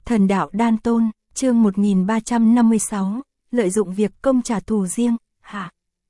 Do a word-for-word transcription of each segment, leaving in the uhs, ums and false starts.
Thần đạo đan tôn, chương một nghìn ba trăm năm mươi sáu, lợi dụng việc công trả thù riêng, hạ.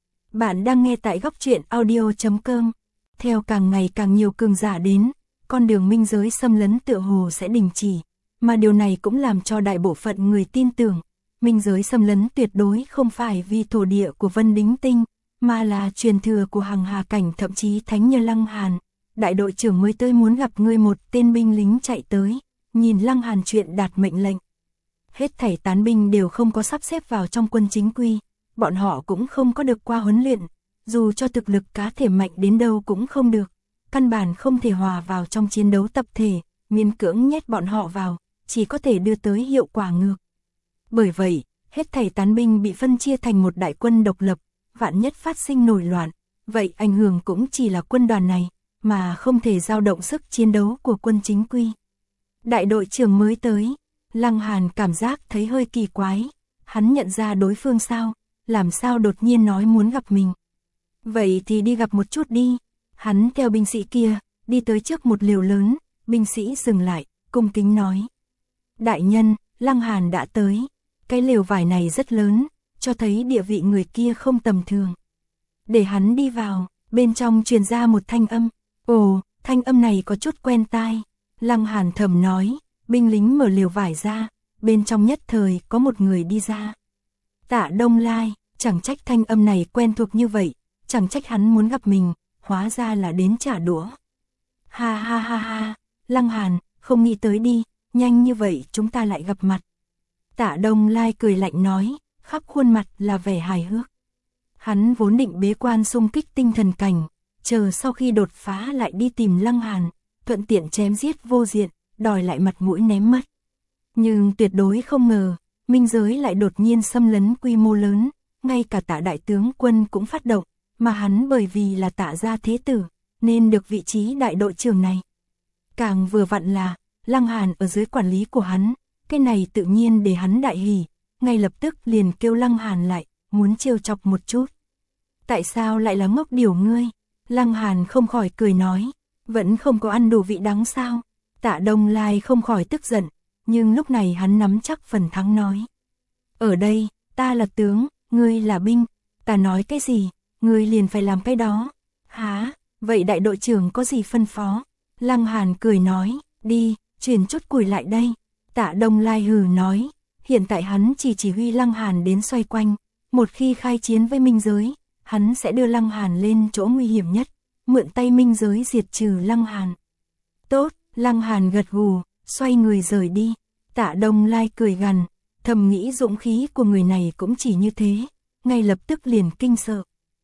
Bạn đang nghe tại góc truyện audio chấm com. Theo càng ngày càng nhiều cường giả đến, con đường minh giới xâm lấn tựa hồ sẽ đình chỉ, mà điều này cũng làm cho đại bộ phận người tin tưởng, minh giới xâm lấn tuyệt đối không phải vì thổ địa của Vân Đính Tinh, mà là truyền thừa của Hằng Hà Cảnh, thậm chí Thánh Như Lăng Hàn. Đại đội trưởng mới tới muốn gặp ngươi, một tên binh lính chạy tới, nhìn Lăng Hàn chuyện đạt mệnh lệnh. Hết thảy tán binh đều không có sắp xếp vào trong quân chính quy, bọn họ cũng không có được qua huấn luyện, dù cho thực lực cá thể mạnh đến đâu cũng không được, căn bản không thể hòa vào trong chiến đấu tập thể, miễn cưỡng nhét bọn họ vào, chỉ có thể đưa tới hiệu quả ngược. Bởi vậy, hết thảy tán binh bị phân chia thành một đại quân độc lập, vạn nhất phát sinh nổi loạn, vậy ảnh hưởng cũng chỉ là quân đoàn này, mà không thể dao động sức chiến đấu của quân chính quy. Đại đội trưởng mới tới, Lăng Hàn cảm giác thấy hơi kỳ quái, hắn nhận ra đối phương sao, làm sao đột nhiên nói muốn gặp mình. Vậy thì đi gặp một chút đi, hắn theo binh sĩ kia, đi tới trước một lều lớn, binh sĩ dừng lại, cung kính nói. Đại nhân, Lăng Hàn đã tới, cái lều vải này rất lớn, cho thấy địa vị người kia không tầm thường. Để hắn đi vào, bên trong truyền ra một thanh âm, ồ, thanh âm này có chút quen tai. Lăng Hàn thầm nói, binh lính mở lều vải ra, bên trong nhất thời có một người đi ra. Tạ Đông Lai, chẳng trách thanh âm này quen thuộc như vậy, chẳng trách hắn muốn gặp mình, hóa ra là đến trả đũa. Ha ha ha ha, Lăng Hàn, không nghĩ tới đi, nhanh như vậy chúng ta lại gặp mặt. Tạ Đông Lai cười lạnh nói, khắp khuôn mặt là vẻ hài hước. Hắn vốn định bế quan xung kích tinh thần cảnh, chờ sau khi đột phá lại đi tìm Lăng Hàn, thuận tiện chém giết vô diện, đòi lại mặt mũi ném mất. Nhưng tuyệt đối không ngờ, minh giới lại đột nhiên xâm lấn quy mô lớn, ngay cả Tạ đại tướng quân cũng phát động, mà hắn bởi vì là Tạ gia thế tử, nên được vị trí đại đội trưởng này. Càng vừa vặn là, Lăng Hàn ở dưới quản lý của hắn, cái này tự nhiên để hắn đại hỉ, ngay lập tức liền kêu Lăng Hàn lại, muốn trêu chọc một chút. Tại sao lại là ngốc điểu ngươi? Lăng Hàn không khỏi cười nói, vẫn không có ăn đủ vị đắng sao? Tạ Đông Lai không khỏi tức giận, nhưng lúc này hắn nắm chắc phần thắng nói. Ở đây, ta là tướng, ngươi là binh, ta nói cái gì, ngươi liền phải làm cái đó. Hả, vậy đại đội trưởng có gì phân phó? Lăng Hàn cười nói, đi, chuyển chút củi lại đây. Tạ Đông Lai hừ nói, hiện tại hắn chỉ chỉ huy Lăng Hàn đến xoay quanh, một khi khai chiến với minh giới, hắn sẽ đưa Lăng Hàn lên chỗ nguy hiểm nhất, mượn tay minh giới diệt trừ Lăng Hàn. Tốt, Lăng Hàn gật gù, xoay người rời đi. Tạ Đông Lai cười gằn, thầm nghĩ dũng khí của người này cũng chỉ như thế, ngay lập tức liền kinh sợ.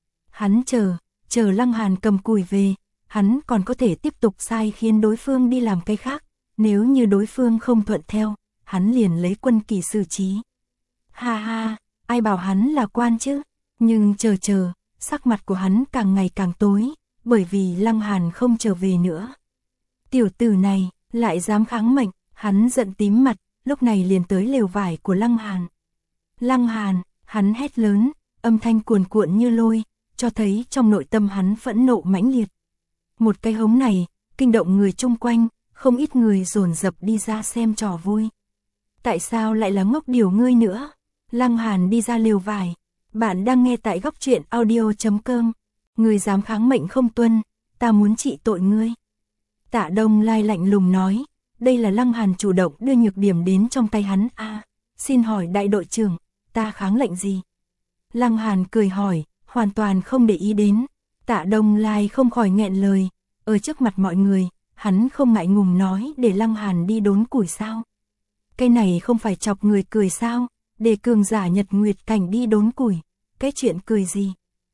Hắn chờ, chờ Lăng Hàn cầm củi về, hắn còn có thể tiếp tục sai khiến đối phương đi làm cái khác, nếu như đối phương không thuận theo, hắn liền lấy quân kỳ xử trí. Ha ha, ai bảo hắn là quan chứ? Nhưng chờ chờ, sắc mặt của hắn càng ngày càng tối, bởi vì Lăng Hàn không trở về nữa. Tiểu tử này, lại dám kháng mệnh, hắn giận tím mặt, lúc này liền tới lều vải của Lăng Hàn. Lăng Hàn, hắn hét lớn, âm thanh cuồn cuộn như lôi, cho thấy trong nội tâm hắn phẫn nộ mãnh liệt. Một cái hống này, kinh động người chung quanh, không ít người dồn dập đi ra xem trò vui. Tại sao lại là ngốc điểu ngươi nữa? Lăng Hàn đi ra lều vải. Bạn đang nghe tại góc truyện audio chấm com. Ngươi dám kháng mệnh không tuân, ta muốn trị tội ngươi. Tạ Đông Lai lạnh lùng nói, đây là Lăng Hàn chủ động đưa nhược điểm đến trong tay hắn. A, à, xin hỏi đại đội trưởng, ta kháng lệnh gì? Lăng Hàn cười hỏi, hoàn toàn không để ý đến. Tạ Đông Lai không khỏi nghẹn lời, ở trước mặt mọi người, hắn không ngại ngùng nói để Lăng Hàn đi đốn củi sao? Cái này không phải chọc người cười sao? Để cường giả Nhật Nguyệt Cảnh đi đốn củi, cái chuyện cười gì?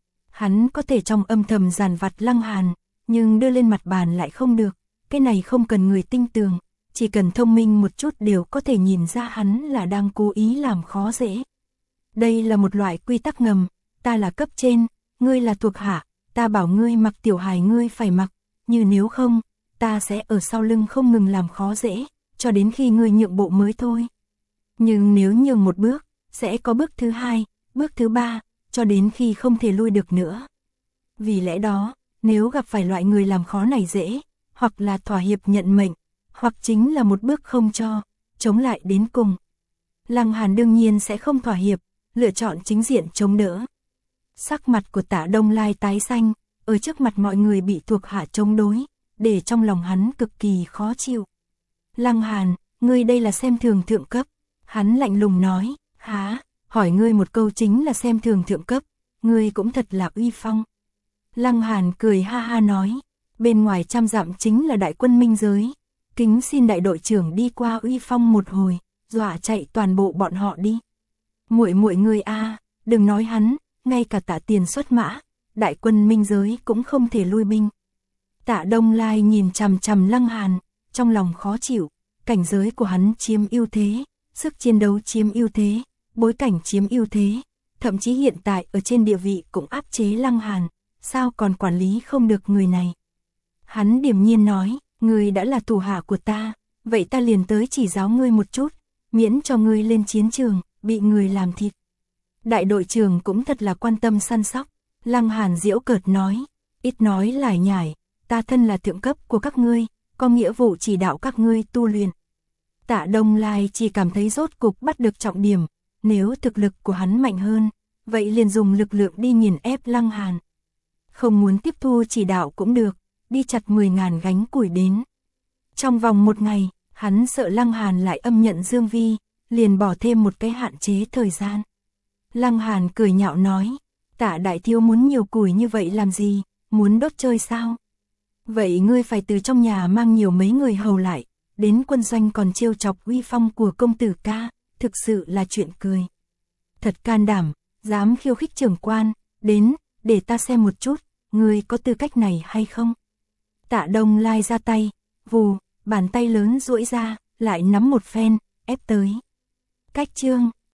Hắn có thể trong âm thầm giàn vặt Lăng Hàn, nhưng đưa lên mặt bàn lại không được, cái này không cần người tinh tường, chỉ cần thông minh một chút đều có thể nhìn ra hắn là đang cố ý làm khó dễ. Đây là một loại quy tắc ngầm, ta là cấp trên, ngươi là thuộc hạ, ta bảo ngươi mặc tiểu hài ngươi phải mặc, như nếu không, ta sẽ ở sau lưng không ngừng làm khó dễ, cho đến khi ngươi nhượng bộ mới thôi. Nhưng nếu nhường một bước, sẽ có bước thứ hai, bước thứ ba, cho đến khi không thể lui được nữa. Vì lẽ đó, nếu gặp phải loại người làm khó này dễ, hoặc là thỏa hiệp nhận mệnh, hoặc chính là một bước không cho, chống lại đến cùng. Lăng Hàn đương nhiên sẽ không thỏa hiệp, lựa chọn chính diện chống đỡ. Sắc mặt của Tạ Đông Lai tái xanh, ở trước mặt mọi người bị thuộc hạ chống đối, để trong lòng hắn cực kỳ khó chịu. Lăng Hàn, ngươi đây là xem thường thượng cấp. Hắn lạnh lùng nói, há, hỏi ngươi một câu chính là xem thường thượng cấp, ngươi cũng thật là uy phong. Lăng Hàn cười ha ha nói, bên ngoài trăm dặm chính là đại quân minh giới, kính xin đại đội trưởng đi qua uy phong một hồi, dọa chạy toàn bộ bọn họ đi. Muội muội ngươi a, đừng nói hắn, ngay cả Tạ Tiền xuất mã, đại quân minh giới cũng không thể lui binh. Tạ Đông Lai nhìn chằm chằm Lăng Hàn, trong lòng khó chịu, cảnh giới của hắn chiếm ưu thế, sức chiến đấu chiếm ưu thế, bối cảnh chiếm ưu thế, thậm chí hiện tại ở trên địa vị cũng áp chế Lăng Hàn, sao còn quản lý không được người này. Hắn điềm nhiên nói, ngươi đã là thủ hạ của ta, vậy ta liền tới chỉ giáo ngươi một chút, miễn cho ngươi lên chiến trường, bị người làm thịt. Đại đội trưởng cũng thật là quan tâm săn sóc. Lăng Hàn giễu cợt nói, ít nói lải nhải, ta thân là thượng cấp của các ngươi, có nghĩa vụ chỉ đạo các ngươi tu luyện. Tạ Đông Lai chỉ cảm thấy rốt cục bắt được trọng điểm, nếu thực lực của hắn mạnh hơn, vậy liền dùng lực lượng đi nghiền ép Lăng Hàn. Không muốn tiếp thu chỉ đạo cũng được, đi chặt mười ngàn gánh củi đến. Trong vòng một ngày, hắn sợ Lăng Hàn lại âm nhận Dương Vi, liền bỏ thêm một cái hạn chế thời gian. Lăng Hàn cười nhạo nói, Tạ đại thiếu muốn nhiều củi như vậy làm gì, muốn đốt chơi sao? Vậy ngươi phải từ trong nhà mang nhiều mấy người hầu lại, đến quân doanh còn trêu chọc uy phong của công tử ca, thực sự là chuyện cười. Thật can đảm, dám khiêu khích trưởng quan, đến, để ta xem một chút, ngươi có tư cách này hay không? Tạ Đông Lai ra tay, vù, bàn tay lớn duỗi ra, lại nắm một phen, ép tới. Cách chương